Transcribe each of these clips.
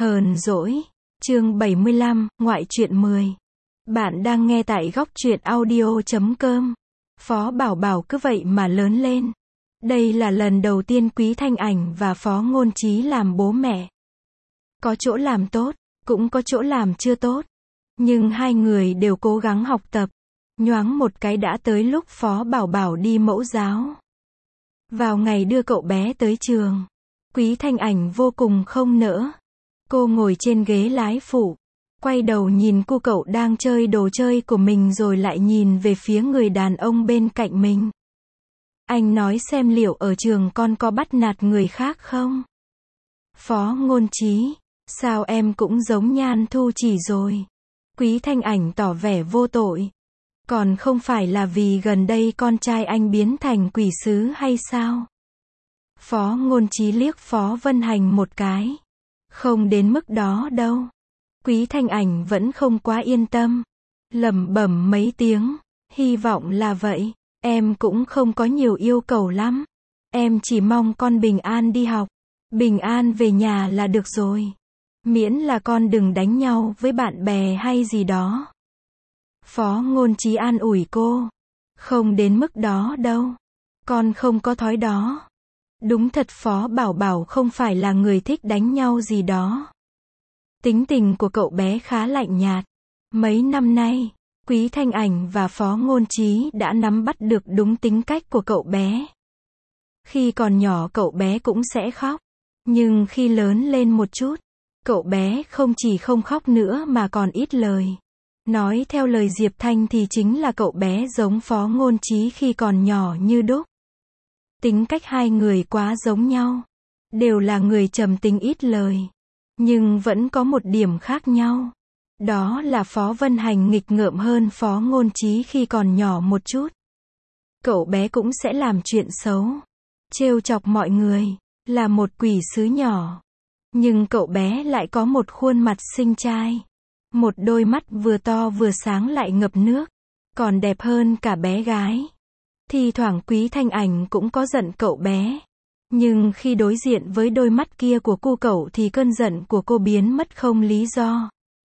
Hờn dỗi, chương 75, ngoại truyện 10. Bạn đang nghe tại góc truyện audio.com. Phó Bảo Bảo cứ vậy mà lớn lên. Đây là lần đầu tiên Quý Thanh Ảnh và Phó Ngôn Chí làm bố mẹ. Có chỗ làm tốt, cũng có chỗ làm chưa tốt. Nhưng hai người đều cố gắng học tập. Nhoáng một cái đã tới lúc Phó Bảo Bảo đi mẫu giáo. Vào ngày đưa cậu bé tới trường, Quý Thanh Ảnh vô cùng không nỡ. Cô ngồi trên ghế lái phụ, quay đầu nhìn cô cậu đang chơi đồ chơi của mình rồi lại nhìn về phía người đàn ông bên cạnh mình. Anh nói xem liệu ở trường con có bắt nạt người khác không? Phó Ngôn Chí, sao em cũng giống Nhan Thu Chỉ rồi. Quý Thanh Ảnh tỏ vẻ vô tội. Còn không phải là vì gần đây con trai anh biến thành quỷ sứ hay sao? Phó Ngôn Chí liếc Phó Vân Hành một cái. Không đến mức đó đâu. Quý Thanh Ảnh vẫn không quá yên tâm. Lẩm bẩm mấy tiếng. Hy vọng là vậy. Em cũng không có nhiều yêu cầu lắm. Em chỉ mong con bình an đi học. Bình an về nhà là được rồi. Miễn là con đừng đánh nhau với bạn bè hay gì đó. Phó Ngôn Chí an ủi cô. Không đến mức đó đâu. Con không có thói đó. Đúng thật Phó Bảo Bảo không phải là người thích đánh nhau gì đó. Tính tình của cậu bé khá lạnh nhạt. Mấy năm nay, Quý Thanh Ảnh và Phó Ngôn Chí đã nắm bắt được đúng tính cách của cậu bé. Khi còn nhỏ cậu bé cũng sẽ khóc. Nhưng khi lớn lên một chút, cậu bé không chỉ không khóc nữa mà còn ít lời. Nói theo lời Diệp Thanh thì chính là cậu bé giống Phó Ngôn Chí khi còn nhỏ như đúc. Tính cách hai người quá giống nhau. Đều là người trầm tính ít lời. Nhưng vẫn có một điểm khác nhau. Đó là Phó Vân Hành nghịch ngợm hơn Phó Ngôn Chí khi còn nhỏ một chút. Cậu bé cũng sẽ làm chuyện xấu. Trêu chọc mọi người. Là một quỷ sứ nhỏ. Nhưng cậu bé lại có một khuôn mặt xinh trai. Một đôi mắt vừa to vừa sáng lại ngập nước. Còn đẹp hơn cả bé gái. Thì thoảng Quý Thanh Ảnh cũng có giận cậu bé. Nhưng khi đối diện với đôi mắt kia của cô cậu thì cơn giận của cô biến mất không lý do.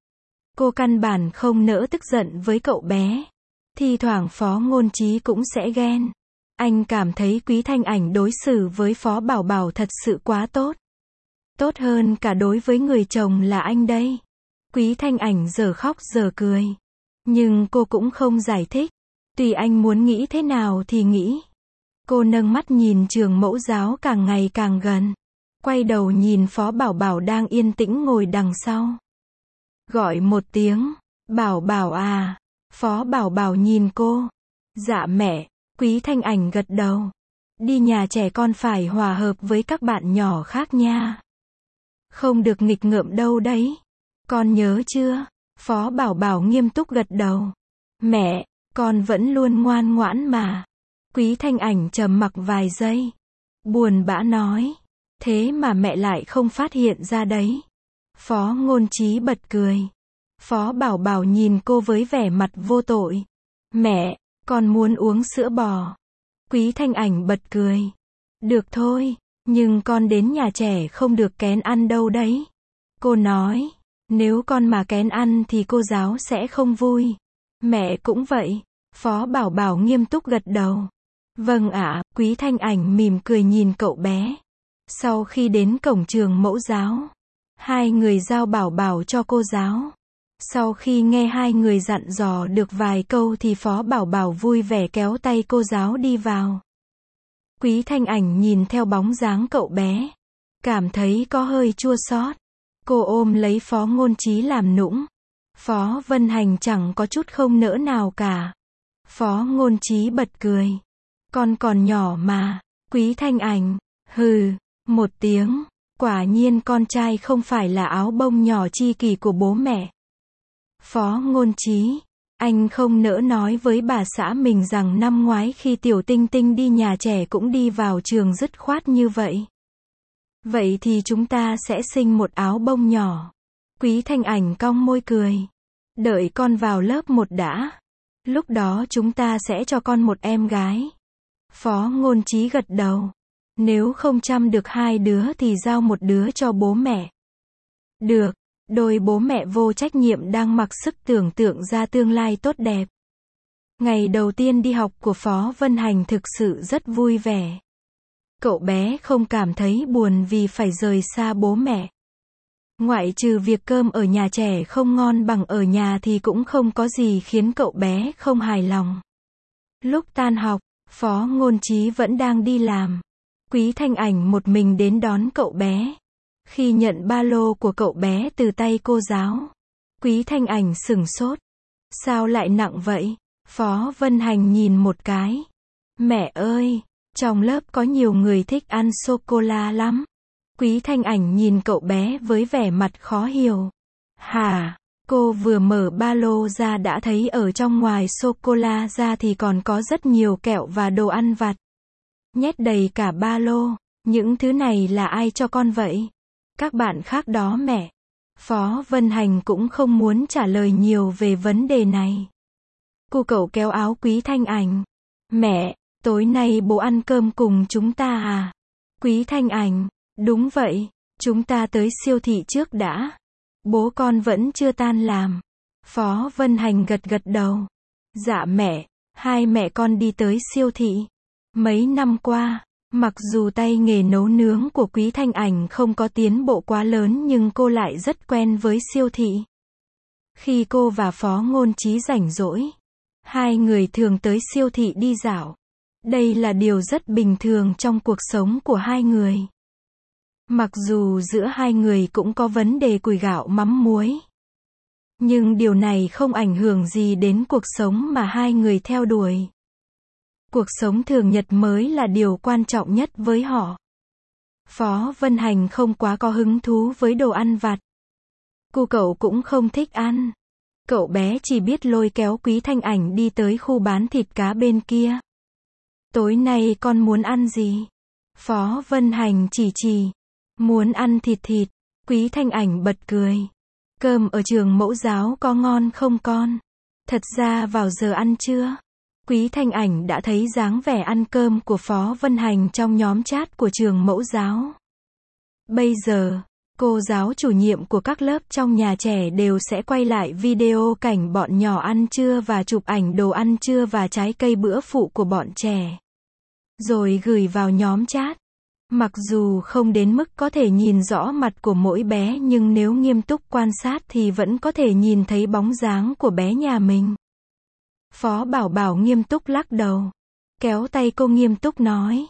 Cô căn bản không nỡ tức giận với cậu bé. Thì thoảng Phó Ngôn Chí cũng sẽ ghen. Anh cảm thấy Quý Thanh Ảnh đối xử với Phó Bảo Bảo thật sự quá tốt. Tốt hơn cả đối với người chồng là anh đây. Quý Thanh Ảnh giờ khóc giờ cười. Nhưng cô cũng không giải thích. Tùy anh muốn nghĩ thế nào thì nghĩ. Cô nâng mắt nhìn trường mẫu giáo càng ngày càng gần. Quay đầu nhìn Phó Bảo Bảo đang yên tĩnh ngồi đằng sau. Gọi một tiếng. Bảo Bảo à. Phó Bảo Bảo nhìn cô. Dạ mẹ. Quý Thanh Ảnh gật đầu. Đi nhà trẻ con phải hòa hợp với các bạn nhỏ khác nha. Không được nghịch ngợm đâu đấy. Con nhớ chưa? Phó Bảo Bảo nghiêm túc gật đầu. Mẹ, con vẫn luôn ngoan ngoãn mà. Quý Thanh Ảnh trầm mặc vài giây. Buồn bã nói. Thế mà mẹ lại không phát hiện ra đấy. Phó Ngôn Chí bật cười. Phó Bảo Bảo nhìn cô với vẻ mặt vô tội. Mẹ, con muốn uống sữa bò. Quý Thanh Ảnh bật cười. Được thôi, nhưng con đến nhà trẻ không được kén ăn đâu đấy. Cô nói. Nếu con mà kén ăn thì cô giáo sẽ không vui. Mẹ cũng vậy. Phó Bảo Bảo nghiêm túc gật đầu. Vâng ạ, Quý Thanh Ảnh mỉm cười nhìn cậu bé. Sau khi đến cổng trường mẫu giáo, hai người giao Bảo Bảo cho cô giáo. Sau khi nghe hai người dặn dò được vài câu thì Phó Bảo Bảo vui vẻ kéo tay cô giáo đi vào. Quý Thanh Ảnh nhìn theo bóng dáng cậu bé. Cảm thấy có hơi chua xót. Cô ôm lấy Phó Ngôn Chí làm nũng. Phó Vân Hành chẳng có chút không nỡ nào cả. Phó Ngôn Chí bật cười. Con còn nhỏ mà. Quý Thanh Ảnh. Hừ. Một tiếng. Quả nhiên con trai không phải là áo bông nhỏ chi kỷ của bố mẹ. Phó Ngôn Chí. Anh không nỡ nói với bà xã mình rằng năm ngoái khi Tiểu Tinh Tinh đi nhà trẻ cũng đi vào trường dứt khoát như vậy. Vậy thì chúng ta sẽ sinh một áo bông nhỏ. Quý Thanh Ảnh cong môi cười. Đợi con vào lớp 1 đã. Lúc đó chúng ta sẽ cho con một em gái. Phó Ngôn Chí gật đầu. Nếu không chăm được hai đứa thì giao một đứa cho bố mẹ. Được, đôi bố mẹ vô trách nhiệm đang mặc sức tưởng tượng ra tương lai tốt đẹp. Ngày đầu tiên đi học của Phó Vân Hành thực sự rất vui vẻ. Cậu bé không cảm thấy buồn vì phải rời xa bố mẹ. Ngoại trừ việc cơm ở nhà trẻ không ngon bằng ở nhà thì cũng không có gì khiến cậu bé không hài lòng. Lúc tan học, Phó Ngôn Chí vẫn đang đi làm. Quý Thanh Ảnh một mình đến đón cậu bé. Khi nhận ba lô của cậu bé từ tay cô giáo, Quý Thanh Ảnh sửng sốt. Sao lại nặng vậy? Phó Vân Hành nhìn một cái. Mẹ ơi, trong lớp có nhiều người thích ăn sô-cô-la lắm. Quý Thanh Ảnh nhìn cậu bé với vẻ mặt khó hiểu. Hả? Cô vừa mở ba lô ra đã thấy ở trong ngoài sô-cô-la ra thì còn có rất nhiều kẹo và đồ ăn vặt. Nhét đầy cả ba lô. Những thứ này là ai cho con vậy? Các bạn khác đó mẹ. Phó Vân Hành cũng không muốn trả lời nhiều về vấn đề này. Cậu kéo áo Quý Thanh Ảnh. Mẹ, tối nay bố ăn cơm cùng chúng ta à? Quý Thanh Ảnh. Đúng vậy, chúng ta tới siêu thị trước đã. Bố con vẫn chưa tan làm. Phó Vân Hành gật gật đầu. Dạ mẹ, hai mẹ con đi tới siêu thị. Mấy năm qua, mặc dù tay nghề nấu nướng của Quý Thanh Ảnh không có tiến bộ quá lớn nhưng cô lại rất quen với siêu thị. Khi cô và Phó Ngôn Chí rảnh rỗi, hai người thường tới siêu thị đi dạo. Đây là điều rất bình thường trong cuộc sống của hai người. Mặc dù giữa hai người cũng có vấn đề củi gạo mắm muối, nhưng điều này không ảnh hưởng gì đến cuộc sống mà hai người theo đuổi. Cuộc sống thường nhật mới là điều quan trọng nhất với họ. Phó Vân Hành không quá có hứng thú với đồ ăn vặt. Cậu cũng không thích ăn. Cậu bé chỉ biết lôi kéo Quý Thanh Ảnh đi tới khu bán thịt cá bên kia. Tối nay con muốn ăn gì? Phó Vân Hành chỉ. Muốn ăn thịt. Quý Thanh Ảnh bật cười. Cơm ở trường mẫu giáo có ngon không con? Thật ra vào giờ ăn trưa, Quý Thanh Ảnh đã thấy dáng vẻ ăn cơm của Phó Vân Hành trong nhóm chat của trường mẫu giáo. Bây giờ, cô giáo chủ nhiệm của các lớp trong nhà trẻ đều sẽ quay lại video cảnh bọn nhỏ ăn trưa và chụp ảnh đồ ăn trưa và trái cây bữa phụ của bọn trẻ, rồi gửi vào nhóm chat. Mặc dù không đến mức có thể nhìn rõ mặt của mỗi bé nhưng nếu nghiêm túc quan sát thì vẫn có thể nhìn thấy bóng dáng của bé nhà mình. Phó Bảo Bảo nghiêm túc lắc đầu, kéo tay cô nghiêm túc nói.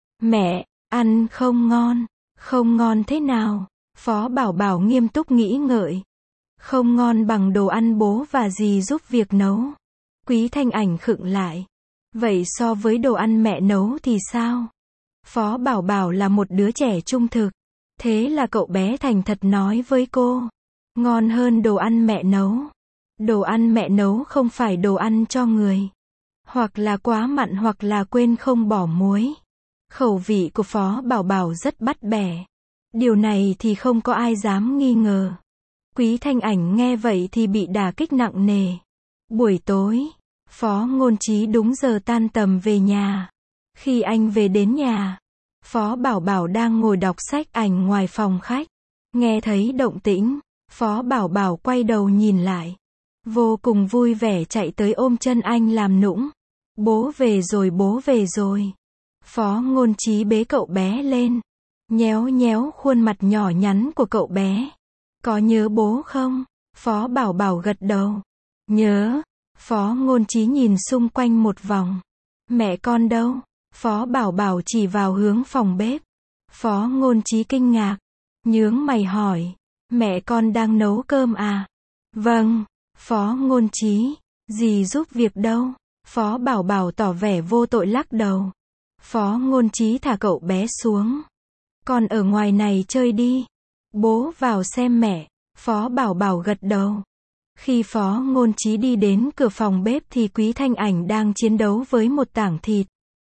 Mẹ, ăn không ngon. Không ngon thế nào? Phó Bảo Bảo nghiêm túc nghĩ ngợi. Không ngon bằng đồ ăn bố và dì giúp việc nấu. Quý Thanh Ảnh khựng lại. Vậy so với đồ ăn mẹ nấu thì sao? Phó Bảo Bảo là một đứa trẻ trung thực. Thế là cậu bé thành thật nói với cô. Ngon hơn đồ ăn mẹ nấu. Đồ ăn mẹ nấu không phải đồ ăn cho người. Hoặc là quá mặn hoặc là quên không bỏ muối. Khẩu vị của Phó Bảo Bảo rất bắt bẻ. Điều này thì không có ai dám nghi ngờ. Quý Thanh Ảnh nghe vậy thì bị đả kích nặng nề. Buổi tối, Phó Ngôn Chí đúng giờ tan tầm về nhà. Khi anh về đến nhà, Phó Bảo Bảo đang ngồi đọc sách ảnh ngoài phòng khách. Nghe thấy động tĩnh, Phó Bảo Bảo quay đầu nhìn lại. Vô cùng vui vẻ chạy tới ôm chân anh làm nũng. Bố về rồi, bố về rồi. Phó Ngôn Chí bế cậu bé lên, nhéo nhéo khuôn mặt nhỏ nhắn của cậu bé. Có nhớ bố không? Phó Bảo Bảo gật đầu. Nhớ. Phó Ngôn Chí nhìn xung quanh một vòng. Mẹ con đâu? Phó Bảo Bảo chỉ vào hướng phòng bếp. Phó Ngôn Chí kinh ngạc, nhướng mày hỏi. Mẹ con đang nấu cơm à? Vâng. Phó Ngôn Chí. Dì giúp việc đâu? Phó Bảo Bảo tỏ vẻ vô tội lắc đầu. Phó Ngôn Chí thả cậu bé xuống. Con ở ngoài này chơi đi. Bố vào xem mẹ. Phó Bảo Bảo gật đầu. Khi Phó Ngôn Chí đi đến cửa phòng bếp thì Quý Thanh Ảnh đang chiến đấu với một tảng thịt.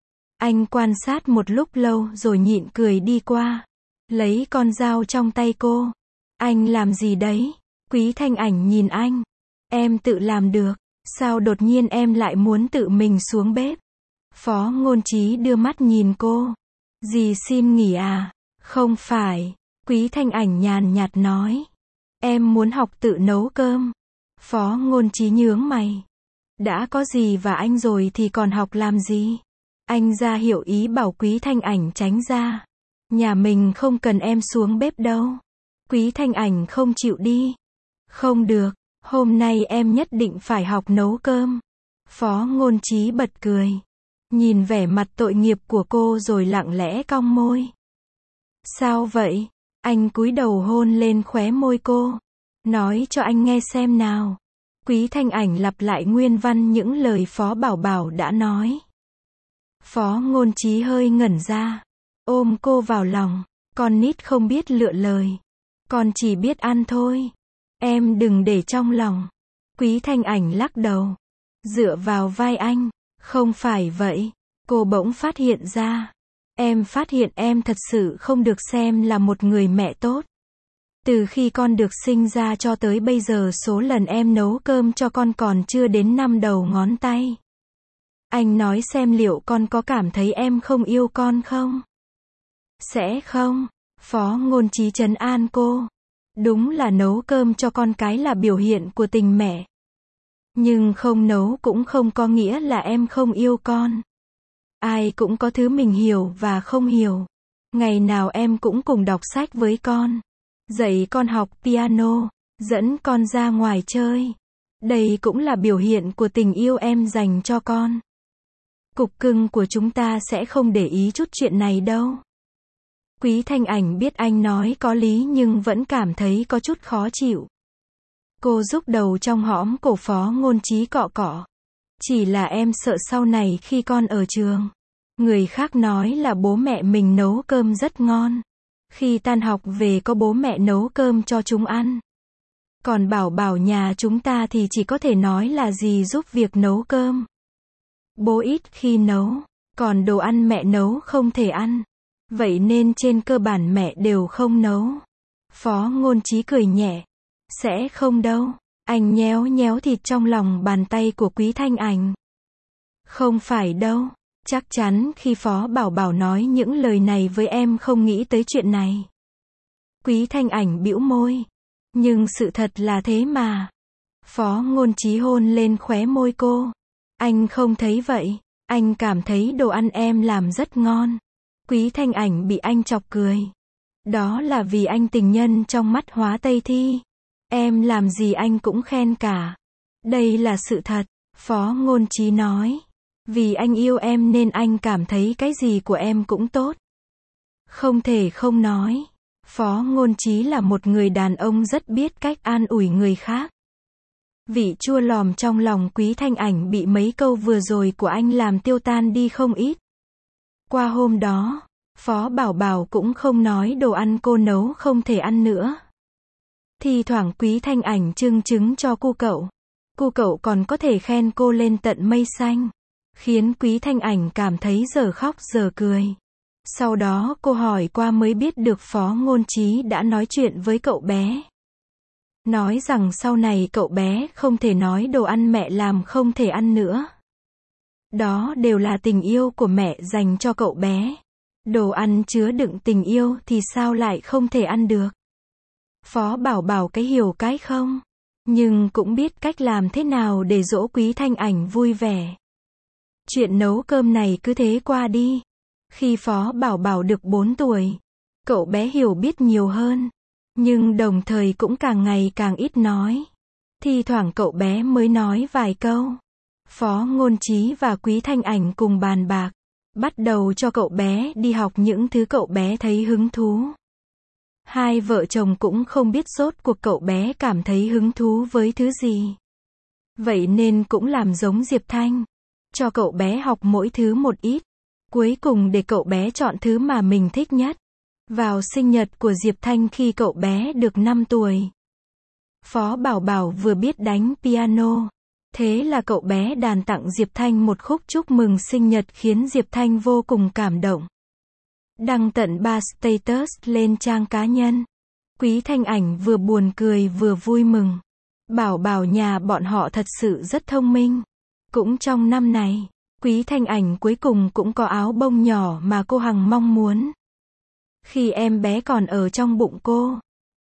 Anh quan sát một lúc lâu rồi nhịn cười đi qua, lấy con dao trong tay cô. Anh làm gì đấy? Quý Thanh Ảnh nhìn anh. Em tự làm được. Sao đột nhiên em lại muốn tự mình xuống bếp? Phó Ngôn Chí đưa mắt nhìn cô. Dì xin nghỉ à? Không phải. Quý Thanh Ảnh nhàn nhạt nói. Em muốn học tự nấu cơm. Phó Ngôn Chí nhướng mày. Đã có gì và anh rồi thì còn học làm gì? Anh ra hiệu ý bảo Quý Thanh Ảnh tránh ra. Nhà mình không cần em xuống bếp đâu. Quý Thanh Ảnh không chịu đi. Không được, hôm nay em nhất định phải học nấu cơm. Phó Ngôn Chí bật cười. Nhìn vẻ mặt tội nghiệp của cô rồi lặng lẽ cong môi. Sao vậy? Anh cúi đầu hôn lên khóe môi cô. Nói cho anh nghe xem nào. Quý Thanh Ảnh lặp lại nguyên văn những lời Phó Bảo Bảo đã nói. Phó Ngôn Chí hơi ngẩn ra. Ôm cô vào lòng. Con nít không biết lựa lời. Con chỉ biết ăn thôi. Em đừng để trong lòng. Quý Thanh Ảnh lắc đầu. Dựa vào vai anh. Không phải vậy. Cô bỗng phát hiện ra. Em phát hiện em thật sự không được xem là một người mẹ tốt. Từ khi con được sinh ra cho tới bây giờ số lần em nấu cơm cho con còn chưa đến 5 đầu ngón tay. Anh nói xem liệu con có cảm thấy em không yêu con không? Sẽ không. Phó Ngôn Chí trấn an cô. Đúng là nấu cơm cho con cái là biểu hiện của tình mẹ. Nhưng không nấu cũng không có nghĩa là em không yêu con. Ai cũng có thứ mình hiểu và không hiểu. Ngày nào em cũng cùng đọc sách với con. Dạy con học piano. Dẫn con ra ngoài chơi. Đây cũng là biểu hiện của tình yêu em dành cho con. Cục cưng của chúng ta sẽ không để ý chút chuyện này đâu. Quý Thanh Ảnh biết anh nói có lý nhưng vẫn cảm thấy có chút khó chịu. Cô rúc đầu trong hõm cổ Phó Ngôn Chí cọ cọ. Chỉ là em sợ sau này khi con ở trường. Người khác nói là bố mẹ mình nấu cơm rất ngon. Khi tan học về có bố mẹ nấu cơm cho chúng ăn. Còn Bảo Bảo nhà chúng ta thì chỉ có thể nói là dì giúp việc nấu cơm. Bố ít khi nấu. Còn đồ ăn mẹ nấu không thể ăn. Vậy nên trên cơ bản mẹ đều không nấu. Phó Ngôn Chí cười nhẹ. Sẽ không đâu. Anh nhéo nhéo thịt trong lòng bàn tay của Quý Thanh Ảnh. Không phải đâu. Chắc chắn khi Phó Bảo Bảo nói những lời này với em không nghĩ tới chuyện này. Quý Thanh Ảnh bĩu môi. Nhưng sự thật là thế mà. Phó Ngôn Chí hôn lên khóe môi cô. Anh không thấy vậy. Anh cảm thấy đồ ăn em làm rất ngon. Quý Thanh Ảnh bị anh chọc cười. Đó là vì anh tình nhân trong mắt Hóa Tây Thi. Em làm gì anh cũng khen cả. Đây là sự thật. Phó Ngôn Chí nói. Vì anh yêu em nên anh cảm thấy cái gì của em cũng tốt. Không thể không nói. Phó Ngôn Chí là một người đàn ông rất biết cách an ủi người khác. Vị chua lòm trong lòng Quý Thanh Ảnh bị mấy câu vừa rồi của anh làm tiêu tan đi không ít. Qua hôm đó, Phó Bảo Bảo cũng không nói đồ ăn cô nấu không thể ăn nữa. Thì thoảng Quý Thanh Ảnh trưng trứng cho cu cậu. Cu cậu còn có thể khen cô lên tận mây xanh. Khiến Quý Thanh Ảnh cảm thấy giờ khóc giờ cười. Sau đó cô hỏi qua mới biết được Phó Ngôn Chí đã nói chuyện với cậu bé. Nói rằng sau này cậu bé không thể nói đồ ăn mẹ làm không thể ăn nữa. Đó đều là tình yêu của mẹ dành cho cậu bé. Đồ ăn chứa đựng tình yêu thì sao lại không thể ăn được. Phó Bảo Bảo cái hiểu cái không. Nhưng cũng biết cách làm thế nào để dỗ Quý Thanh Ảnh vui vẻ. Chuyện nấu cơm này cứ thế qua đi. Khi Phó Bảo Bảo được 4 tuổi, cậu bé hiểu biết nhiều hơn. Nhưng đồng thời cũng càng ngày càng ít nói. Thi thoảng cậu bé mới nói vài câu. Phó Ngôn Chí và Quý Thanh Ảnh cùng bàn bạc. Bắt đầu cho cậu bé đi học những thứ cậu bé thấy hứng thú. Hai vợ chồng cũng không biết rốt cuộc cậu bé cảm thấy hứng thú với thứ gì. Vậy nên cũng làm giống Diệp Thanh. Cho cậu bé học mỗi thứ một ít. Cuối cùng để cậu bé chọn thứ mà mình thích nhất. Vào sinh nhật của Diệp Thanh khi cậu bé được 5 tuổi. Phó Bảo Bảo vừa biết đánh piano. Thế là cậu bé đàn tặng Diệp Thanh một khúc chúc mừng sinh nhật khiến Diệp Thanh vô cùng cảm động. Đăng tận 3 status lên trang cá nhân. Quý Thanh Ảnh vừa buồn cười vừa vui mừng. Bảo Bảo nhà bọn họ thật sự rất thông minh. Cũng trong năm này, Quý Thanh Ảnh cuối cùng cũng có áo bông nhỏ mà cô hằng mong muốn. Khi em bé còn ở trong bụng cô,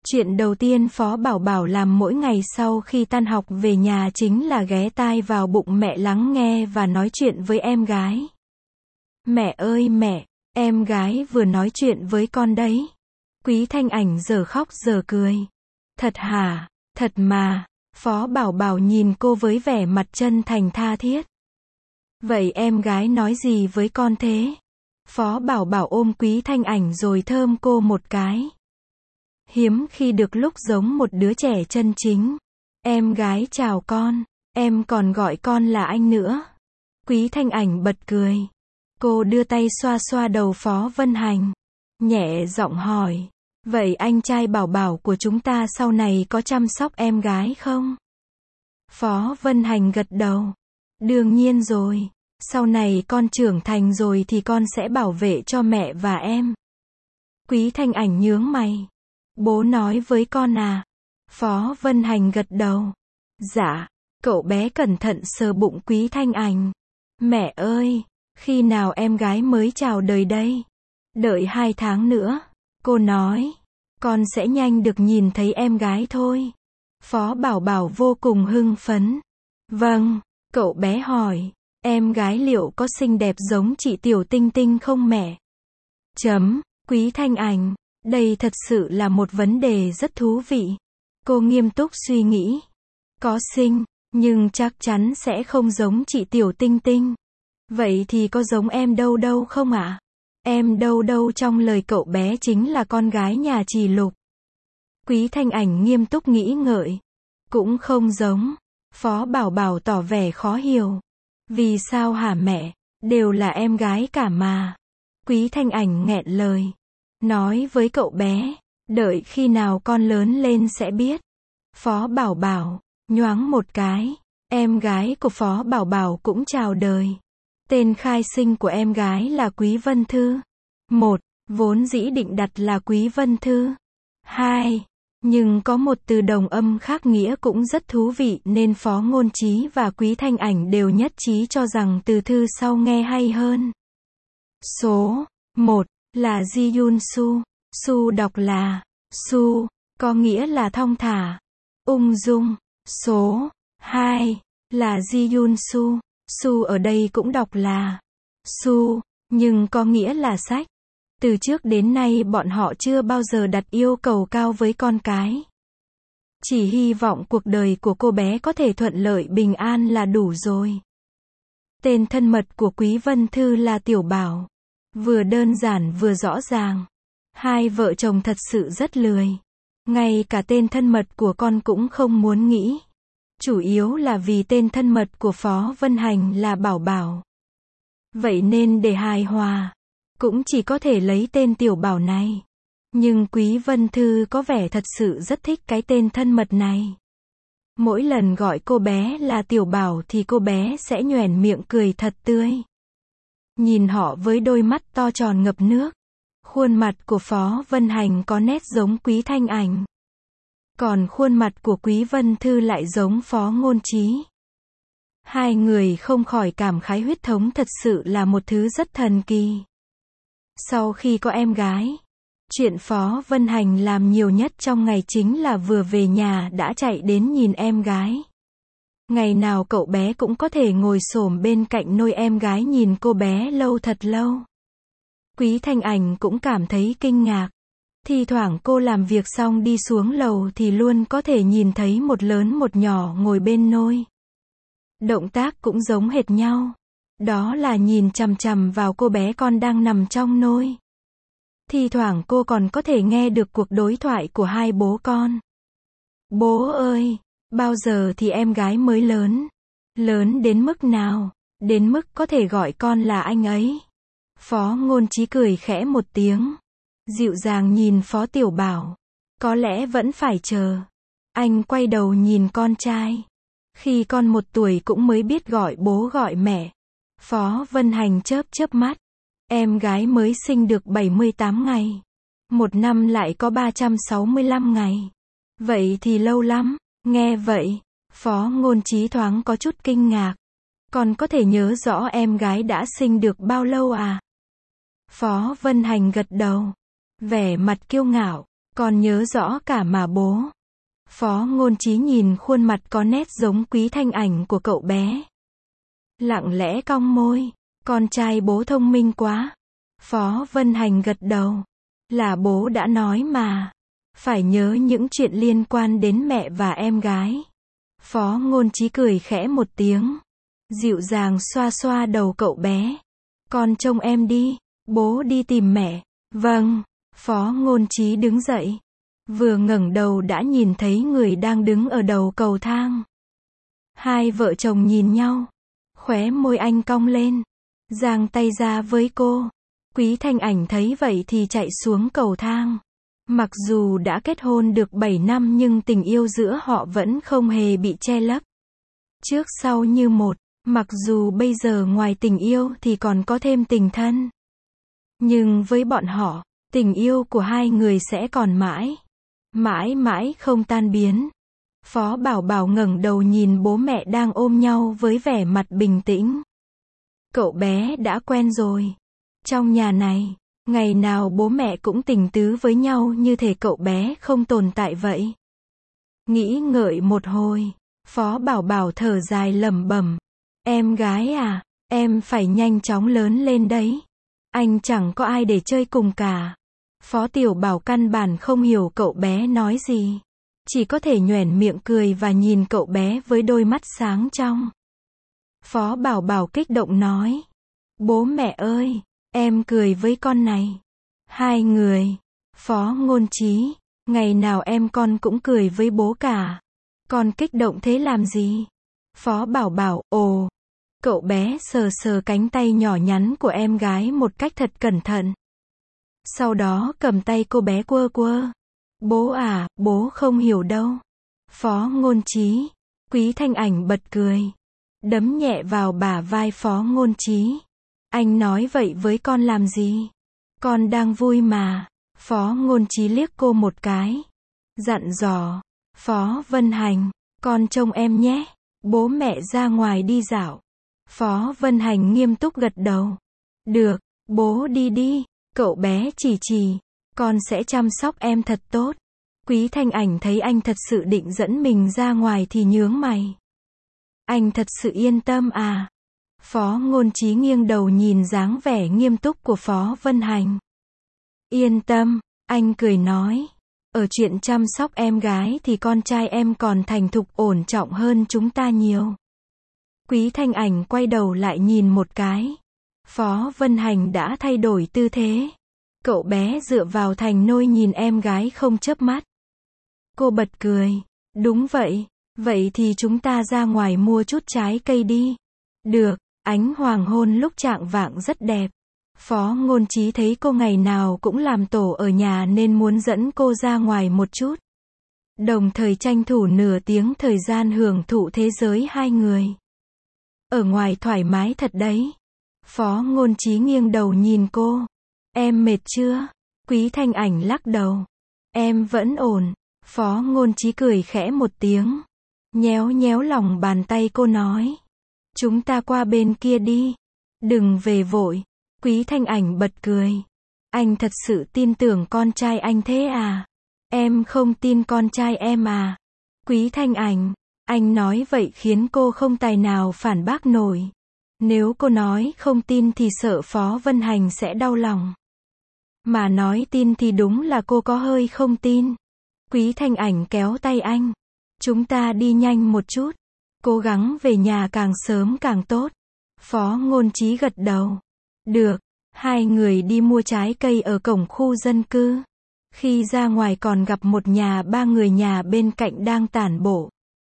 Chuyện đầu tiên Phó Bảo Bảo làm mỗi ngày sau khi tan học về nhà chính là ghé tai vào bụng mẹ lắng nghe và nói chuyện với em gái. Mẹ ơi mẹ, em gái vừa nói chuyện với con đấy. Quý Thanh Ảnh giờ khóc giờ cười. Thật hả? Thật mà. Phó Bảo Bảo nhìn cô với vẻ mặt chân thành tha thiết. Vậy em gái nói gì với con thế? Phó Bảo Bảo ôm Quý Thanh Ảnh rồi thơm cô một cái. Hiếm khi được lúc giống một đứa trẻ chân chính. Em gái chào con, em còn gọi con là anh nữa. Quý Thanh Ảnh bật cười. Cô đưa tay xoa xoa đầu Phó Vân Hành. Nhẹ giọng hỏi. Vậy anh trai Bảo Bảo của chúng ta sau này có chăm sóc em gái không? Phó Vân Hành gật đầu. Đương nhiên rồi. Sau này con trưởng thành rồi thì con sẽ bảo vệ cho mẹ và em. Quý Thanh Ảnh nhướng mày. Bố nói với con à? Phó Vân Hành gật đầu. Dạ. Cậu bé cẩn thận sờ bụng Quý Thanh Ảnh. Mẹ ơi, khi nào em gái mới chào đời đây? Đợi 2 tháng nữa. Cô nói. Con sẽ nhanh được nhìn thấy em gái thôi. Phó Bảo Bảo vô cùng hưng phấn. Vâng. Cậu bé hỏi. Em gái liệu có xinh đẹp giống chị Tiểu Tinh Tinh không mẹ? Quý Thanh Ảnh. Đây thật sự là một vấn đề rất thú vị. Cô nghiêm túc suy nghĩ. Có xinh, nhưng chắc chắn sẽ không giống chị Tiểu Tinh Tinh. Vậy thì có giống em Đâu Đâu không ạ? Em Đâu Đâu trong lời cậu bé chính là con gái nhà Trì Lục. Quý Thanh Ảnh nghiêm túc nghĩ ngợi. Cũng không giống. Phó Bảo Bảo tỏ vẻ khó hiểu. Vì sao hả mẹ? Đều là em gái cả mà. Quý Thanh Ảnh nghẹn lời. Nói với cậu bé. Đợi khi nào con lớn lên sẽ biết. Phó Bảo Bảo. Nhoáng một cái. Em gái của Phó Bảo Bảo cũng chào đời. Tên khai sinh của em gái là Quý Vân Thư. 1. Vốn dĩ định đặt là Quý Vân Thư. 2. Nhưng có một từ đồng âm khác nghĩa cũng rất thú vị nên Phó Ngôn Trí và Quý Thanh Ảnh đều nhất trí cho rằng từ thư sau nghe hay hơn. Số 1 là Ji Yun Su. Su đọc là Su, có nghĩa là thong thả, ung dung. Số 2 là Ji Yun Su. Su ở đây cũng đọc là Su, nhưng có nghĩa là sách. Từ trước đến nay bọn họ chưa bao giờ đặt yêu cầu cao với con cái. Chỉ hy vọng cuộc đời của cô bé có thể thuận lợi bình an là đủ rồi. Tên thân mật của Quý Vân Thư là Tiểu Bảo. Vừa đơn giản vừa rõ ràng. Hai vợ chồng thật sự rất lười. Ngay cả tên thân mật của con cũng không muốn nghĩ. Chủ yếu là vì tên thân mật của Phó Vân Hành là Bảo Bảo. Vậy nên để hài hòa, cũng chỉ có thể lấy tên Tiểu Bảo này. Nhưng Quý Vân Thư có vẻ thật sự rất thích cái tên thân mật này. Mỗi lần gọi cô bé là Tiểu Bảo thì cô bé sẽ nhoẻn miệng cười thật tươi. Nhìn họ với đôi mắt to tròn ngập nước. Khuôn mặt của Phó Vân Hành có nét giống Quý Thanh Ảnh. Còn khuôn mặt của Quý Vân Thư lại giống Phó Ngôn Trí. Hai người không khỏi cảm khái huyết thống thật sự là một thứ rất thần kỳ. Sau khi có em gái, chuyện Phó Vân Hành làm nhiều nhất trong ngày chính là vừa về nhà đã chạy đến nhìn em gái. Ngày nào cậu bé cũng có thể ngồi xổm bên cạnh nôi em gái nhìn cô bé lâu thật lâu. Quý Thanh Ảnh cũng cảm thấy kinh ngạc. Thi thoảng cô làm việc xong đi xuống lầu thì luôn có thể nhìn thấy một lớn một nhỏ ngồi bên nôi. Động tác cũng giống hệt nhau. Đó là nhìn chằm chằm vào cô bé con đang nằm trong nôi. Thi thoảng cô còn có thể nghe được cuộc đối thoại của hai bố con. Bố ơi, bao giờ thì em gái mới lớn? Lớn đến mức nào? Đến mức có thể gọi con là anh ấy. Phó Ngôn Trí cười khẽ một tiếng. Dịu dàng nhìn Phó Tiểu Bảo. Có lẽ vẫn phải chờ. Anh quay đầu nhìn con trai. Khi con 1 tuổi cũng mới biết gọi bố gọi mẹ. Phó Vân Hành chớp chớp mắt. Em gái mới sinh được 78 ngày. 1 năm lại có 365 ngày. Vậy thì lâu lắm. Nghe vậy, Phó Ngôn Trí thoáng có chút kinh ngạc. Con có thể nhớ rõ em gái đã sinh được bao lâu à? Phó Vân Hành gật đầu. Vẻ mặt kiêu ngạo. Con nhớ rõ cả mà bố. Phó Ngôn Chí nhìn khuôn mặt có nét giống Quý Thanh Ảnh của cậu bé. Lặng lẽ cong môi. Con trai bố thông minh quá. Phó Vân Hành gật đầu. Là bố đã nói mà. Phải nhớ những chuyện liên quan đến mẹ và em gái. Phó Ngôn Chí cười khẽ một tiếng. Dịu dàng xoa xoa đầu cậu bé. Con trông em đi. Bố đi tìm mẹ. Vâng. Phó Ngôn Chí đứng dậy. Vừa ngẩng đầu đã nhìn thấy người đang đứng ở đầu cầu thang. Hai vợ chồng nhìn nhau. Khóe môi anh cong lên. Giang tay ra với cô. Quý Thanh Ảnh thấy vậy thì chạy xuống cầu thang. Mặc dù đã kết hôn được 7 năm nhưng tình yêu giữa họ vẫn không hề bị che lấp. Trước sau như một, mặc dù bây giờ ngoài tình yêu thì còn có thêm tình thân. Nhưng với bọn họ, tình yêu của hai người sẽ còn mãi. Mãi mãi không tan biến. Phó Bảo Bảo ngẩng đầu nhìn bố mẹ đang ôm nhau với vẻ mặt bình tĩnh. Cậu bé đã quen rồi. Trong nhà này, ngày nào bố mẹ cũng tình tứ với nhau như thể cậu bé không tồn tại vậy. Nghĩ ngợi một hồi, Phó Bảo Bảo thở dài lẩm bẩm. Em gái à, em phải nhanh chóng lớn lên đấy. Anh chẳng có ai để chơi cùng cả. Phó Tiểu Bảo căn bản không hiểu cậu bé nói gì. Chỉ có thể nhoẻn miệng cười và nhìn cậu bé với đôi mắt sáng trong. Phó Bảo Bảo kích động nói. Bố mẹ ơi, em cười với con này. Hai người. Phó Ngôn Chí, ngày nào em con cũng cười với bố cả. Con kích động thế làm gì? Phó Bảo Bảo, ồ. Cậu bé sờ sờ cánh tay nhỏ nhắn của em gái một cách thật cẩn thận. Sau đó cầm tay cô bé quơ quơ. Bố à, bố không hiểu đâu. Phó Ngôn Chí. Quý Thanh Ảnh bật cười. Đấm nhẹ vào bả vai Phó Ngôn Chí. Anh nói vậy với con làm gì? Con đang vui mà. Phó Ngôn Chí liếc cô một cái. Dặn dò. Phó Vân Hành, con trông em nhé. Bố mẹ ra ngoài đi dạo. Phó Vân Hành nghiêm túc gật đầu. Được, bố đi đi. Cậu bé chỉ. Con sẽ chăm sóc em thật tốt. Quý Thanh Ảnh thấy anh thật sự định dẫn mình ra ngoài thì nhướng mày. Anh thật sự yên tâm à? Phó Ngôn Chí nghiêng đầu nhìn dáng vẻ nghiêm túc của Phó Vân Hành. Yên tâm, anh cười nói. Ở chuyện chăm sóc em gái thì con trai em còn thành thục ổn trọng hơn chúng ta nhiều. Quý Thanh Ảnh quay đầu lại nhìn một cái. Phó Vân Hành đã thay đổi tư thế. Cậu bé dựa vào thành nôi nhìn em gái không chớp mắt. Cô bật cười. Đúng vậy. Vậy thì chúng ta ra ngoài mua chút trái cây đi. Được, ánh hoàng hôn lúc chạng vạng rất đẹp. Phó Ngôn Chí thấy cô ngày nào cũng làm tổ ở nhà nên muốn dẫn cô ra ngoài một chút. Đồng thời tranh thủ nửa tiếng thời gian hưởng thụ thế giới hai người. Ở ngoài thoải mái thật đấy. Phó Ngôn Chí nghiêng đầu nhìn cô. Em mệt chưa? Quý Thanh Ảnh lắc đầu. Em vẫn ổn. Phó Ngôn Chí cười khẽ một tiếng. Nhéo nhéo lòng bàn tay cô nói. Chúng ta qua bên kia đi. Đừng về vội. Quý Thanh Ảnh bật cười. Anh thật sự tin tưởng con trai anh thế à? Em không tin con trai em à? Quý Thanh Ảnh. Anh nói vậy khiến cô không tài nào phản bác nổi. Nếu cô nói không tin thì sợ Phó Vân Hành sẽ đau lòng. Mà nói tin thì đúng là cô có hơi không tin. Quý Thanh Ảnh kéo tay anh. Chúng ta đi nhanh một chút. Cố gắng về nhà càng sớm càng tốt. Phó Ngôn Chí gật đầu. Được. Hai người đi mua trái cây ở cổng khu dân cư. Khi ra ngoài còn gặp một nhà ba người nhà bên cạnh đang tản bộ.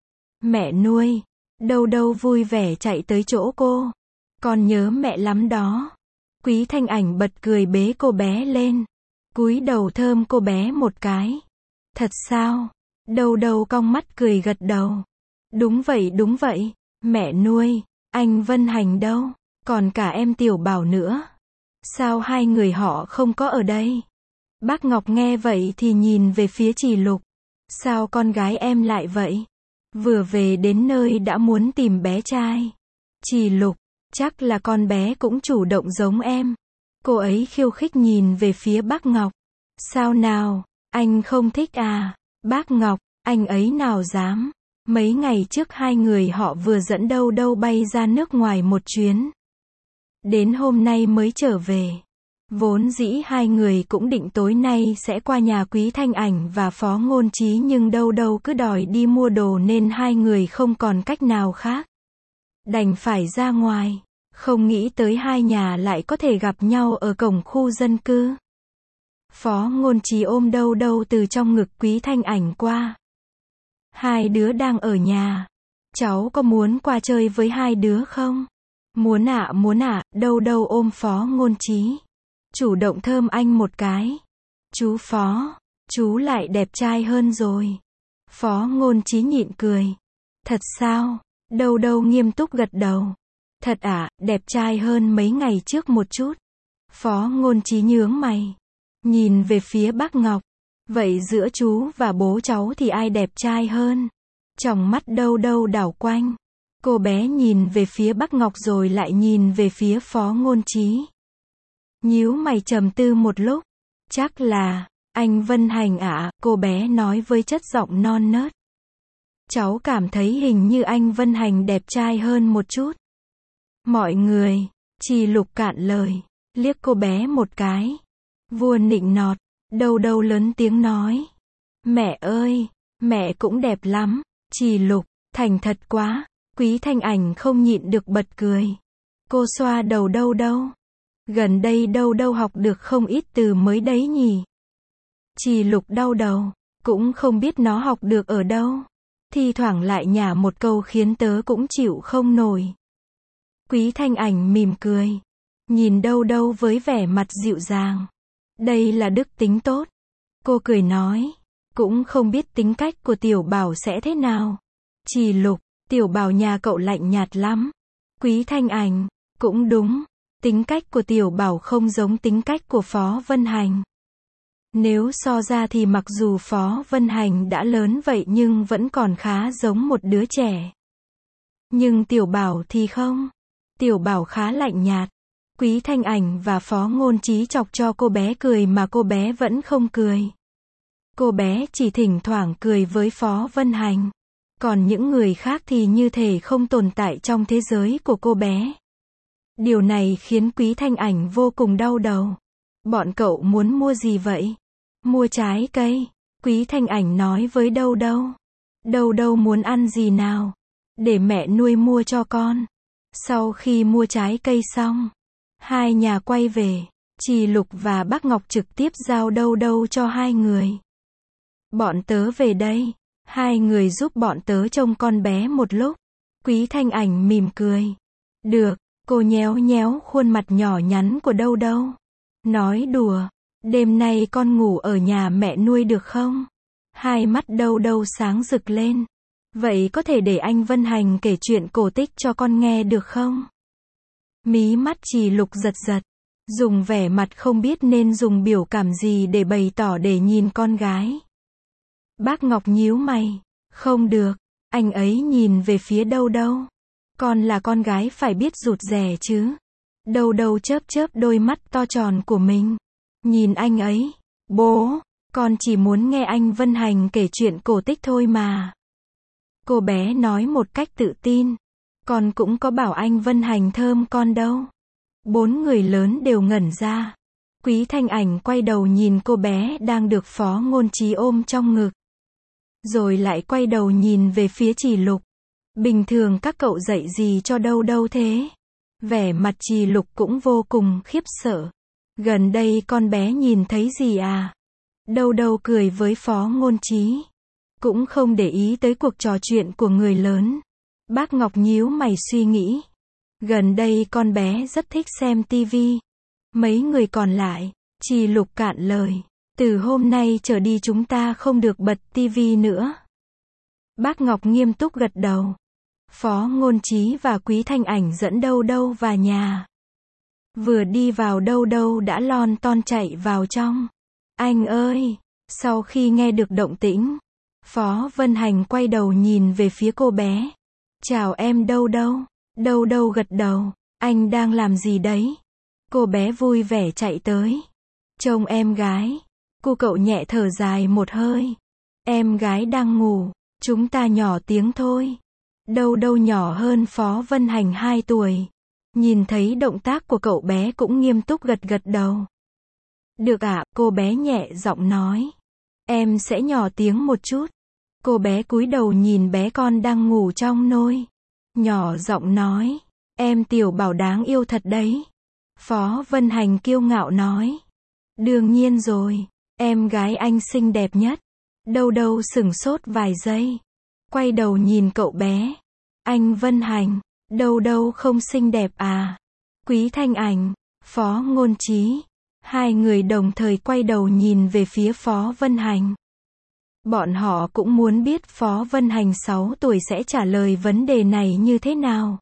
Mẹ nuôi. Đâu đâu vui vẻ chạy tới chỗ cô. Con nhớ mẹ lắm đó. Quý Thanh Ảnh bật cười bế cô bé lên. Cúi đầu thơm cô bé một cái. Thật sao? Đâu đâu cong mắt cười gật đầu. Đúng vậy, mẹ nuôi. Anh Vân Hành đâu? Còn cả em Tiểu Bảo nữa. Sao hai người họ không có ở đây? Bác Ngọc nghe vậy thì nhìn về phía Trì Lục. Sao con gái em lại vậy? Vừa về đến nơi đã muốn tìm bé trai. Trì Lục, chắc là con bé cũng chủ động giống em. Cô ấy khiêu khích nhìn về phía bác Ngọc. Sao nào? Anh không thích à? Bác Ngọc, anh ấy nào dám. Mấy ngày trước hai người họ vừa dẫn Đâu Đâu bay ra nước ngoài một chuyến. Đến hôm nay mới trở về. Vốn dĩ hai người cũng định tối nay sẽ qua nhà Quý Thanh Ảnh và Phó Ngôn Chí, nhưng Đâu Đâu cứ đòi đi mua đồ nên hai người không còn cách nào khác. Đành phải ra ngoài. Không nghĩ tới hai nhà lại có thể gặp nhau ở cổng khu dân cư. Phó Ngôn Chí ôm Đâu Đâu từ trong ngực Quý Thanh Ảnh qua. Hai đứa đang ở nhà. Cháu có muốn qua chơi với hai đứa không? Muốn ạ, Đâu Đâu ôm Phó Ngôn Chí. Chủ động thơm anh một cái. Chú Phó, chú lại đẹp trai hơn rồi. Phó Ngôn Chí nhịn cười. Thật sao? Đâu Đâu nghiêm túc gật đầu. Thật ạ, đẹp trai hơn mấy ngày trước một chút. Phó Ngôn Chí nhướng mày. Nhìn về phía bác Ngọc. Vậy giữa chú và bố cháu thì ai đẹp trai hơn? Tròng mắt Đâu Đâu đảo quanh. Cô bé nhìn về phía bác Ngọc rồi lại nhìn về phía Phó Ngôn Chí. Nhíu mày trầm tư một lúc. Chắc là anh Vân Hành ạ, cô bé nói với chất giọng non nớt. Cháu cảm thấy hình như anh Vân Hành đẹp trai hơn một chút. Mọi người, Trì Lục cạn lời, liếc cô bé một cái. Vua nịnh nọt, Đâu Đâu lớn tiếng nói. Mẹ ơi, mẹ cũng đẹp lắm. Trì Lục, thành thật quá. Quý Thanh Ảnh không nhịn được bật cười. Cô xoa đầu Đâu Đâu. Gần đây Đâu Đâu học được không ít từ mới đấy nhỉ. Trì Lục đau đầu, cũng không biết nó học được ở đâu. Thi thoảng lại nhả một câu khiến tớ cũng chịu không nổi. Quý Thanh Ảnh mỉm cười, nhìn Đâu Đâu với vẻ mặt dịu dàng. Đây là đức tính tốt. Cô cười nói, cũng không biết tính cách của Tiểu Bảo sẽ thế nào. Trì Lục, Tiểu Bảo nhà cậu lạnh nhạt lắm. Quý Thanh Ảnh, cũng đúng. Tính cách của Tiểu Bảo không giống tính cách của Phó Vân Hành. Nếu so ra thì mặc dù Phó Vân Hành đã lớn vậy nhưng vẫn còn khá giống một đứa trẻ. Nhưng Tiểu Bảo thì không. Tiểu Bảo khá lạnh nhạt. Quý Thanh Ảnh và Phó Ngôn Chí chọc cho cô bé cười mà cô bé vẫn không cười. Cô bé chỉ thỉnh thoảng cười với Phó Vân Hành. Còn những người khác thì như thể không tồn tại trong thế giới của cô bé. Điều này khiến Quý Thanh Ảnh vô cùng đau đầu. Bọn cậu muốn mua gì vậy? Mua trái cây. Quý Thanh Ảnh nói với Đâu Đâu. Đâu Đâu muốn ăn gì nào? Để mẹ nuôi mua cho con. Sau khi mua trái cây xong, hai nhà quay về. Trì Lục và bác Ngọc trực tiếp giao Đâu Đâu cho hai người. Bọn tớ về đây. Hai người giúp bọn tớ trông con bé một lúc. Quý Thanh Ảnh mỉm cười. Được. Cô nhéo nhéo khuôn mặt nhỏ nhắn của Đâu Đâu. Nói đùa, đêm nay con ngủ ở nhà mẹ nuôi được không? Hai mắt Đâu Đâu sáng rực lên. Vậy có thể để anh Vân Hành kể chuyện cổ tích cho con nghe được không? Mí mắt Trì Lục giật giật. Dùng vẻ mặt không biết nên dùng biểu cảm gì để bày tỏ để nhìn con gái. Bác Ngọc nhíu mày. Không được. Anh ấy nhìn về phía Đâu Đâu. Con là con gái phải biết rụt rè chứ. Đâu Đâu chớp chớp đôi mắt to tròn của mình. Nhìn anh ấy. Bố, con chỉ muốn nghe anh Vân Hành kể chuyện cổ tích thôi mà. Cô bé nói một cách tự tin. Con cũng có bảo anh Vân Hành thơm con đâu. Bốn người lớn đều ngẩn ra. Quý Thanh Ảnh quay đầu nhìn cô bé đang được Phó Ngôn Chí ôm trong ngực. Rồi lại quay đầu nhìn về phía Trì Lục. Bình thường các cậu dạy gì cho Đâu Đâu thế? Vẻ mặt Trì Lục cũng vô cùng khiếp sợ. Gần đây con bé nhìn thấy gì à? Đâu Đâu cười với Phó Ngôn Chí. Cũng không để ý tới cuộc trò chuyện của người lớn. Bác Ngọc nhíu mày suy nghĩ. Gần đây con bé rất thích xem tivi. Mấy người còn lại, Trì Lục cạn lời. Từ hôm nay trở đi chúng ta không được bật tivi nữa. Bác Ngọc nghiêm túc gật đầu. Phó Ngôn Chí và Quý Thanh Ảnh dẫn Đâu Đâu vào nhà. Vừa đi vào Đâu Đâu đã lon ton chạy vào trong. Anh ơi! Sau khi nghe được động tĩnh, Phó Vân Hành quay đầu nhìn về phía cô bé. Chào em Đâu Đâu. Đâu Đâu gật đầu. Anh đang làm gì đấy? Cô bé vui vẻ chạy tới. Trông em gái. Cô cậu nhẹ thở dài một hơi. Em gái đang ngủ, chúng ta nhỏ tiếng thôi. Đâu đâu nhỏ hơn Phó Vân Hành 2 tuổi. Nhìn thấy động tác của cậu bé cũng nghiêm túc gật gật đầu. Được ạ, cô bé nhẹ giọng nói. Em sẽ nhỏ tiếng một chút. Cô bé cúi đầu nhìn bé con đang ngủ trong nôi. Nhỏ giọng nói. Em tiểu bảo đáng yêu thật đấy. Phó Vân Hành kiêu ngạo nói. Đương nhiên rồi, em gái anh xinh đẹp nhất. Đâu đâu sửng sốt vài giây. Quay đầu nhìn cậu bé. Anh Vân Hành, đâu đâu không xinh đẹp à? Quý Thanh Ảnh, Phó Ngôn Trí. Hai người đồng thời quay đầu nhìn về phía Phó Vân Hành. Bọn họ cũng muốn biết Phó Vân Hành 6 tuổi sẽ trả lời vấn đề này như thế nào.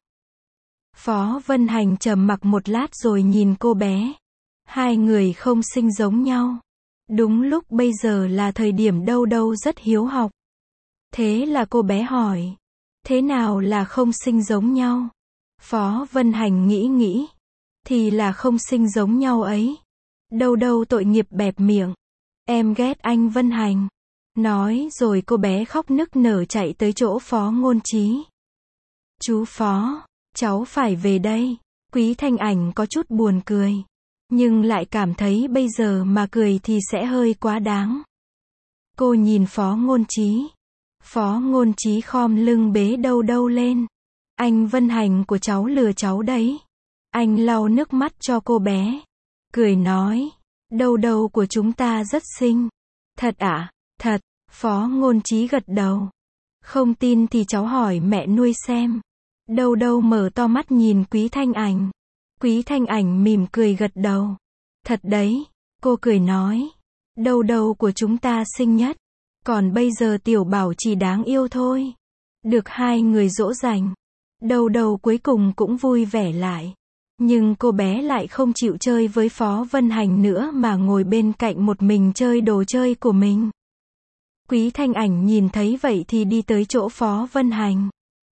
Phó Vân Hành trầm mặc một lát rồi nhìn cô bé. Hai người không sinh giống nhau. Đúng lúc bây giờ là thời điểm đâu đâu rất hiếu học. Thế là cô bé hỏi. Thế nào là không sinh giống nhau? Phó Vân Hành nghĩ. Thì là không sinh giống nhau ấy. Đâu đâu tội nghiệp bẹp miệng. Em ghét anh Vân Hành. Nói rồi cô bé khóc nức nở chạy tới chỗ Phó Ngôn Trí. Chú Phó, cháu phải về đây. Quý Thanh Ảnh có chút buồn cười. Nhưng lại cảm thấy bây giờ mà cười thì sẽ hơi quá đáng. Cô nhìn Phó Ngôn Trí. Phó Ngôn Trí khom lưng bế đâu đâu lên. Anh Vân Hành của cháu lừa cháu đấy. Anh lau nước mắt cho cô bé. Cười nói. Đâu đâu của chúng ta rất xinh. Thật ạ? Thật. Phó Ngôn Trí gật đầu. Không tin thì cháu hỏi mẹ nuôi xem. Đâu đâu mở to mắt nhìn Quý Thanh Ảnh. Quý Thanh Ảnh mỉm cười gật đầu. Thật đấy. Cô cười nói. Đâu đâu của chúng ta xinh nhất. Còn bây giờ tiểu bảo chỉ đáng yêu thôi. Được hai người dỗ dành. Đâu đâu cuối cùng cũng vui vẻ lại. Nhưng cô bé lại không chịu chơi với Phó Vân Hành nữa mà ngồi bên cạnh một mình chơi đồ chơi của mình. Quý Thanh Ảnh nhìn thấy vậy thì đi tới chỗ Phó Vân Hành.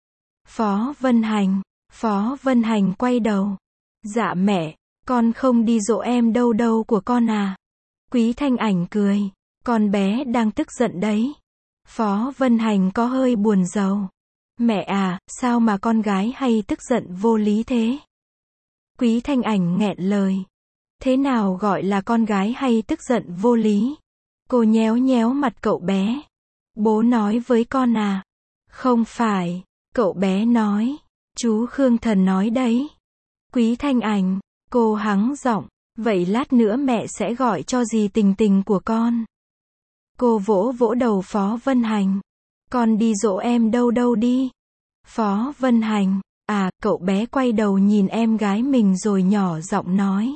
Phó Vân Hành. Phó Vân Hành quay đầu. Dạ mẹ, con không đi dỗ em đâu đâu của con à. Quý Thanh Ảnh cười. Con bé đang tức giận đấy. Phó Vân Hành có hơi buồn rầu. Mẹ à, sao mà con gái hay tức giận vô lý thế? Quý Thanh Ảnh nghẹn lời. Thế nào gọi là con gái hay tức giận vô lý? Cô nhéo nhéo mặt cậu bé. Bố nói với con à? Không phải, cậu bé nói. Chú Khương Thần nói đấy. Quý Thanh Ảnh, cô hắng giọng. Vậy lát nữa mẹ sẽ gọi cho dì Tình Tình của con. Cô vỗ vỗ đầu Phó Vân Hành. Con đi dỗ em đâu đâu đi. Phó Vân Hành. À, cậu bé quay đầu nhìn em gái mình rồi nhỏ giọng nói.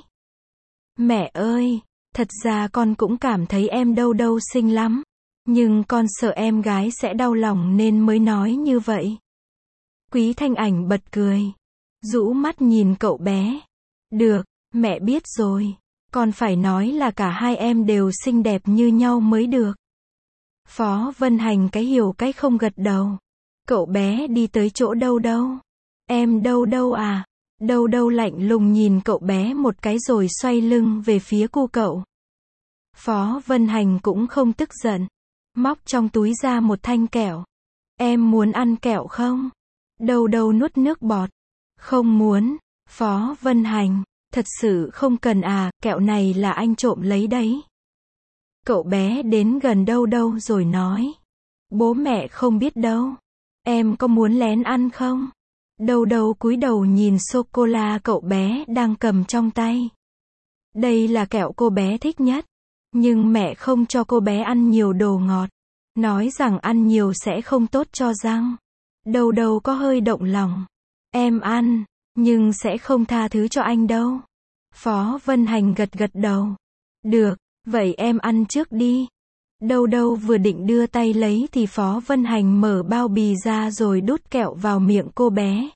Mẹ ơi, thật ra con cũng cảm thấy em đâu đâu xinh lắm. Nhưng con sợ em gái sẽ đau lòng nên mới nói như vậy. Quý Thanh Ảnh bật cười. Rũ mắt nhìn cậu bé. Được, mẹ biết rồi. Con phải nói là cả hai em đều xinh đẹp như nhau mới được. Phó Vân Hành cái hiểu cái không gật đầu. Cậu bé đi tới chỗ đâu đâu. Em đâu đâu à? Đâu đâu lạnh lùng nhìn cậu bé một cái rồi xoay lưng về phía cu cậu. Phó Vân Hành cũng không tức giận. Móc trong túi ra một thanh kẹo. Em muốn ăn kẹo không? Đâu đâu nuốt nước bọt. Không muốn. Phó Vân Hành. Thật sự không cần à, kẹo này là anh trộm lấy đấy. Cậu bé đến gần đâu đâu rồi nói. Bố mẹ không biết đâu. Em có muốn lén ăn không? Đâu đâu cúi đầu nhìn sô-cô-la cậu bé đang cầm trong tay. Đây là kẹo cô bé thích nhất. Nhưng mẹ không cho cô bé ăn nhiều đồ ngọt. Nói rằng ăn nhiều sẽ không tốt cho răng. Đâu đâu có hơi động lòng. Em ăn, nhưng sẽ không tha thứ cho anh đâu. Phó Vân Hành gật gật đầu. Được, vậy em ăn trước đi. Đâu đâu vừa định đưa tay lấy thì Phó Vân Hành mở bao bì ra rồi đút kẹo vào miệng cô bé.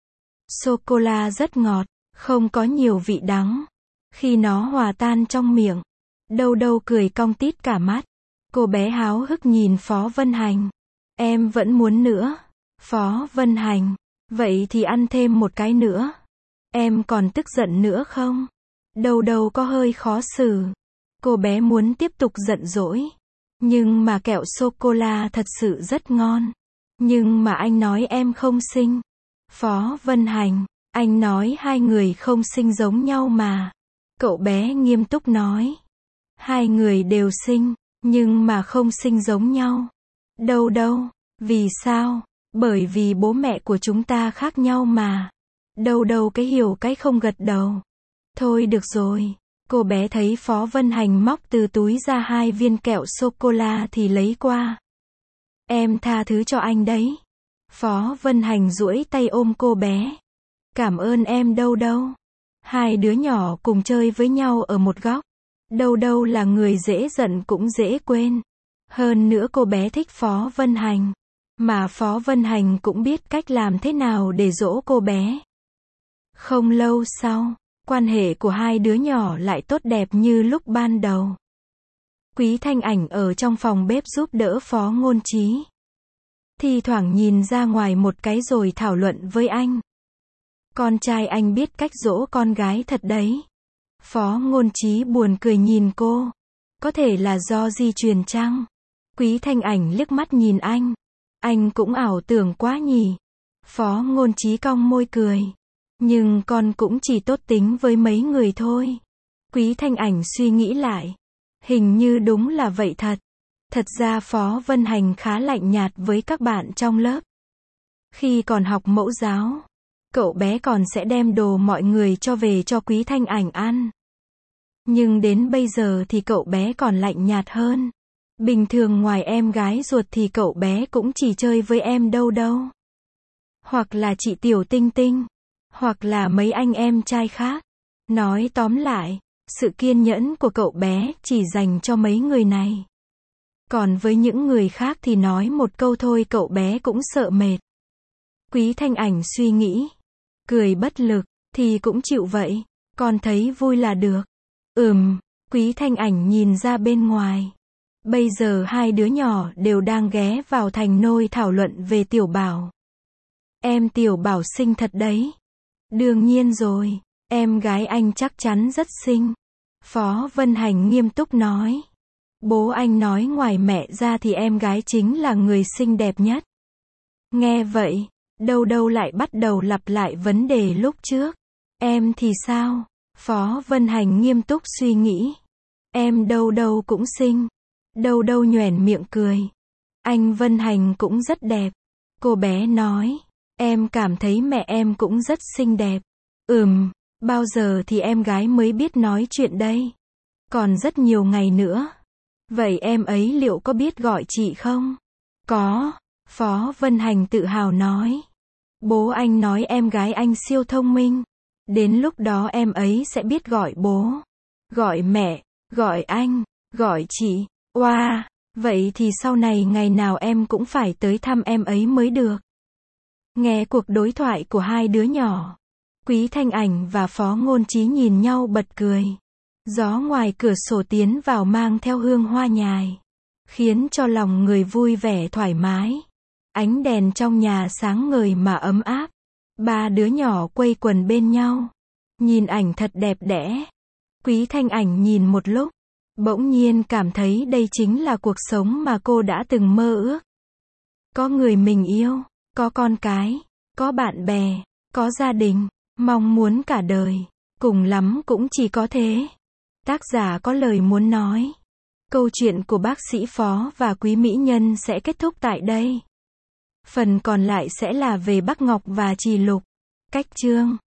Sô-cô-la rất ngọt, không có nhiều vị đắng. Khi nó hòa tan trong miệng, đâu đâu cười cong tít cả mắt. Cô bé háo hức nhìn Phó Vân Hành. Em vẫn muốn nữa. Phó Vân Hành. Vậy thì ăn thêm một cái nữa. Em còn tức giận nữa không? Đâu đâu có hơi khó xử. Cô bé muốn tiếp tục giận dỗi. Nhưng mà kẹo sô-cô-la thật sự rất ngon. Nhưng mà anh nói em không xinh. Phó Vân Hành, anh nói hai người không xinh giống nhau mà. Cậu bé nghiêm túc nói. Hai người đều xinh, nhưng mà không xinh giống nhau. Đâu đâu, vì sao? Bởi vì bố mẹ của chúng ta khác nhau mà. Đâu đâu cái hiểu cái không gật đầu. Thôi được rồi. Cô bé thấy Phó Vân Hành móc từ túi ra 2 viên kẹo sô-cô-la thì lấy qua. Em tha thứ cho anh đấy. Phó Vân Hành duỗi tay ôm cô bé. Cảm ơn em đâu đâu. Hai đứa nhỏ cùng chơi với nhau ở một góc. Đâu đâu là người dễ giận cũng dễ quên. Hơn nữa cô bé thích Phó Vân Hành. Mà Phó Vân Hành cũng biết cách làm thế nào để dỗ cô bé. Không lâu sau, quan hệ của hai đứa nhỏ lại tốt đẹp như lúc ban đầu. Quý Thanh Ảnh ở trong phòng bếp giúp đỡ Phó Ngôn Chí. Thì thoảng nhìn ra ngoài một cái rồi thảo luận với anh. Con trai anh biết cách dỗ con gái thật đấy. Phó Ngôn Chí buồn cười nhìn cô. Có thể là do di truyền chăng? Quý Thanh Ảnh liếc mắt nhìn anh. Anh cũng ảo tưởng quá nhỉ. Phó Ngôn Chí cong môi cười. Nhưng con cũng chỉ tốt tính với mấy người thôi. Quý Thanh Ảnh suy nghĩ lại. Hình như đúng là vậy thật. Thật ra Phó Vân Hành khá lạnh nhạt với các bạn trong lớp. Khi còn học mẫu giáo, cậu bé còn sẽ đem đồ mọi người cho về cho Quý Thanh Ảnh ăn. Nhưng đến bây giờ thì cậu bé còn lạnh nhạt hơn. Bình thường ngoài em gái ruột thì cậu bé cũng chỉ chơi với em đâu đâu. Hoặc là chị Tiểu Tinh Tinh. Hoặc là mấy anh em trai khác. Nói tóm lại, sự kiên nhẫn của cậu bé chỉ dành cho mấy người này. Còn với những người khác thì nói một câu thôi cậu bé cũng sợ mệt. Quý Thanh Ảnh suy nghĩ. Cười bất lực, thì cũng chịu vậy. Con thấy vui là được. Quý Thanh Ảnh nhìn ra bên ngoài. Bây giờ hai đứa nhỏ đều đang ghé vào thành nôi thảo luận về Tiểu Bảo. Em Tiểu Bảo xinh thật đấy. Đương nhiên rồi, em gái anh chắc chắn rất xinh. Phó Vân Hành nghiêm túc nói. Bố anh nói ngoài mẹ ra thì em gái chính là người xinh đẹp nhất. Nghe vậy, đâu đâu lại bắt đầu lặp lại vấn đề lúc trước. Em thì sao? Phó Vân Hành nghiêm túc suy nghĩ. Em đâu đâu cũng xinh. Đâu đâu nhoẻn miệng cười. Anh Vân Hành cũng rất đẹp. Cô bé nói. Em cảm thấy mẹ em cũng rất xinh đẹp. Bao giờ thì em gái mới biết nói chuyện đây? Còn rất nhiều ngày nữa. Vậy em ấy liệu có biết gọi chị không? Có. Phó Vân Hành tự hào nói. Bố anh nói em gái anh siêu thông minh. Đến lúc đó em ấy sẽ biết gọi bố, gọi mẹ, gọi anh, gọi chị. Wow, vậy thì sau này ngày nào em cũng phải tới thăm em ấy mới được. Nghe cuộc đối thoại của hai đứa nhỏ, Quý Thanh Ảnh và Phó Ngôn Chí nhìn nhau bật cười. Gió ngoài cửa sổ tiến vào mang theo hương hoa nhài, khiến cho lòng người vui vẻ thoải mái. Ánh đèn trong nhà sáng ngời mà ấm áp. Ba đứa nhỏ quây quần bên nhau. Nhìn ảnh thật đẹp đẽ. Quý Thanh Ảnh nhìn một lúc. Bỗng nhiên cảm thấy đây chính là cuộc sống mà cô đã từng mơ ước. Có người mình yêu, có con cái, có bạn bè, có gia đình, mong muốn cả đời. Cùng lắm cũng chỉ có thế. Tác giả có lời muốn nói. Câu chuyện của bác sĩ Phó và Quý Mỹ Nhân sẽ kết thúc tại đây. Phần còn lại sẽ là về Bắc Ngọc và Trì Lục. Cách chương